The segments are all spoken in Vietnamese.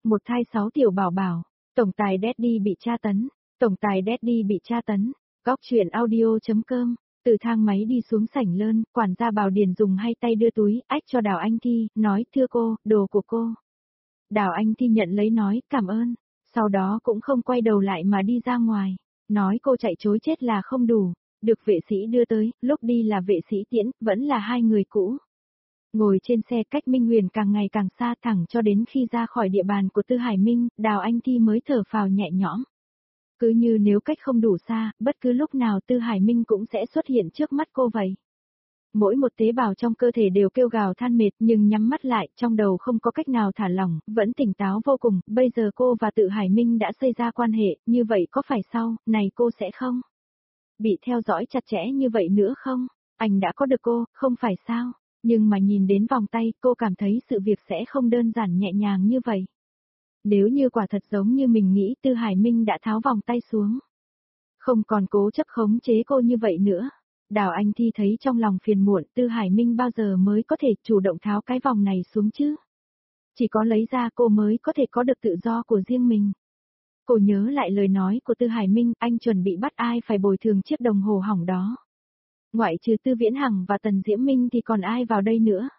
một thai 6 tiểu bảo bảo, tổng tài Daddy bị tra tấn, tổng tài Daddy bị tra tấn, góc chuyện audio.com, từ thang máy đi xuống sảnh lơn, quản gia Bảo Điền dùng hai tay đưa túi, ách cho Đào Anh Thi, nói thưa cô, đồ của cô. Đào Anh Thi nhận lấy nói, cảm ơn, sau đó cũng không quay đầu lại mà đi ra ngoài, nói cô chạy chối chết là không đủ, được vệ sĩ đưa tới, lúc đi là vệ sĩ tiễn, vẫn là hai người cũ. Ngồi trên xe cách Minh Huyền càng ngày càng xa thẳng cho đến khi ra khỏi địa bàn của Tư Hải Minh, Đào Anh Thi mới thở phào nhẹ nhõm. Cứ như nếu cách không đủ xa, bất cứ lúc nào Tư Hải Minh cũng sẽ xuất hiện trước mắt cô vậy. Mỗi một tế bào trong cơ thể đều kêu gào than mệt nhưng nhắm mắt lại, trong đầu không có cách nào thả lỏng, vẫn tỉnh táo vô cùng, bây giờ cô và Tư Hải Minh đã xây ra quan hệ, như vậy có phải sau, này cô sẽ không bị theo dõi chặt chẽ như vậy nữa không? Anh đã có được cô, không phải sao? Nhưng mà nhìn đến vòng tay, cô cảm thấy sự việc sẽ không đơn giản nhẹ nhàng như vậy. Nếu như quả thật giống như mình nghĩ Tư Hải Minh đã tháo vòng tay xuống. Không còn cố chấp khống chế cô như vậy nữa. Đào Anh Thi thấy trong lòng phiền muộn Tư Hải Minh bao giờ mới có thể chủ động tháo cái vòng này xuống chứ. Chỉ có lấy ra cô mới có thể có được tự do của riêng mình. Cô nhớ lại lời nói của Tư Hải Minh, anh chuẩn bị bắt ai phải bồi thường chiếc đồng hồ hỏng đó. Ngoại trừ Tư Viễn Hằng và Tần Diễm Minh thì còn ai vào đây nữa.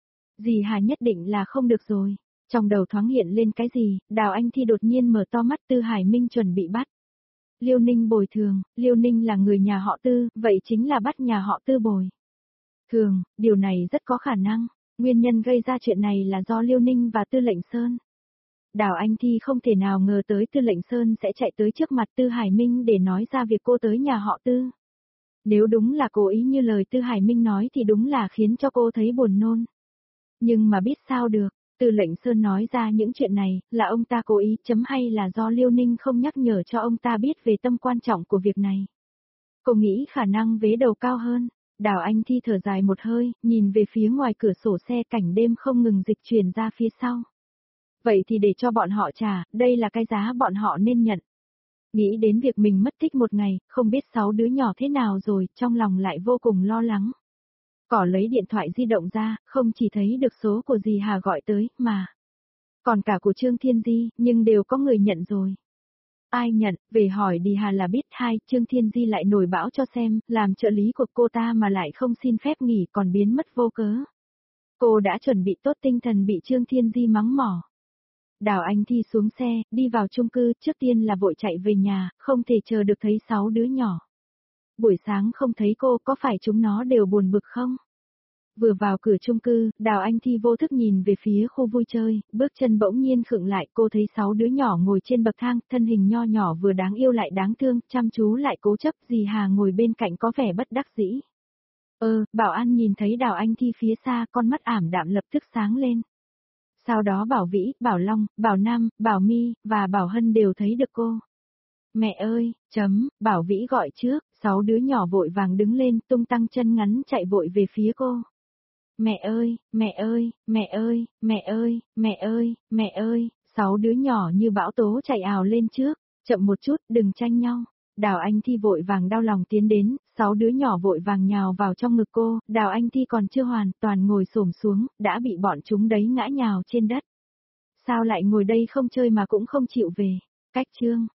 Dì Hà nhất định là không được rồi. Trong đầu thoáng hiện lên cái gì, Đào Anh Thi đột nhiên mở to mắt Tư Hải Minh chuẩn bị bắt. Liêu Ninh bồi thường, Liêu Ninh là người nhà họ Tư, vậy chính là bắt nhà họ Tư bồi thường, điều này rất có khả năng. Nguyên nhân gây ra chuyện này là do Liêu Ninh và Tư Lệnh Sơn. Đào Anh Thi không thể nào ngờ tới Tư Lệnh Sơn sẽ chạy tới trước mặt Tư Hải Minh để nói ra việc cô tới nhà họ Tư. Nếu đúng là cố ý như lời Tư Hải Minh nói thì đúng là khiến cho cô thấy buồn nôn. Nhưng mà biết sao được, Tư Lệnh Sơn nói ra những chuyện này, là ông ta cố ý chấm hay là do Liêu Ninh không nhắc nhở cho ông ta biết về tâm quan trọng của việc này. Cô nghĩ khả năng vế đầu cao hơn. Đào Anh Thi thở dài một hơi, nhìn về phía ngoài cửa sổ xe cảnh đêm không ngừng dịch chuyển ra phía sau. Vậy thì để cho bọn họ trả, đây là cái giá bọn họ nên nhận. Nghĩ đến việc mình mất tích một ngày, không biết 6 đứa nhỏ thế nào rồi, trong lòng lại vô cùng lo lắng. Cỏ lấy điện thoại di động ra, không chỉ thấy được số của dì Hà gọi tới, mà còn cả của Trương Thiên Di, nhưng đều có người nhận rồi. Ai nhận, về hỏi dì Hà là biết. Trương Thiên Di lại nổi bão cho xem, làm trợ lý của cô ta mà lại không xin phép nghỉ còn biến mất vô cớ. Cô đã chuẩn bị tốt tinh thần bị Trương Thiên Di mắng mỏ. Đào Anh Thi xuống xe, đi vào chung cư, trước tiên là vội chạy về nhà, không thể chờ được thấy 6 đứa nhỏ. Buổi sáng không thấy cô, có phải chúng nó đều buồn bực không? Vừa vào cửa chung cư, Đào Anh Thi vô thức nhìn về phía khu vui chơi, bước chân bỗng nhiên khựng lại, cô thấy 6 đứa nhỏ ngồi trên bậc thang, thân hình nho nhỏ vừa đáng yêu lại đáng thương, chăm chú lại cố chấp, dì Hà ngồi bên cạnh có vẻ bất đắc dĩ. Bảo an nhìn thấy Đào Anh Thi phía xa, con mắt ảm đạm lập tức sáng lên. Sau đó Bảo Vĩ, Bảo Long, Bảo Nam, Bảo My, và Bảo Hân đều thấy được cô. Mẹ ơi, Bảo Vĩ gọi trước, 6 đứa nhỏ vội vàng đứng lên, tung tăng chân ngắn chạy vội về phía cô. Mẹ ơi, mẹ ơi, mẹ ơi, mẹ ơi, mẹ ơi, mẹ ơi, 6 đứa nhỏ như bão tố chạy ào lên trước, chậm một chút, đừng tranh nhau. Đào Anh Thi vội vàng đau lòng tiến đến, 6 đứa nhỏ vội vàng nhào vào trong ngực cô, Đào Anh Thi còn chưa hoàn toàn ngồi xổm xuống, đã bị bọn chúng đấy ngã nhào trên đất. Sao lại ngồi đây không chơi mà cũng không chịu về? Cách chương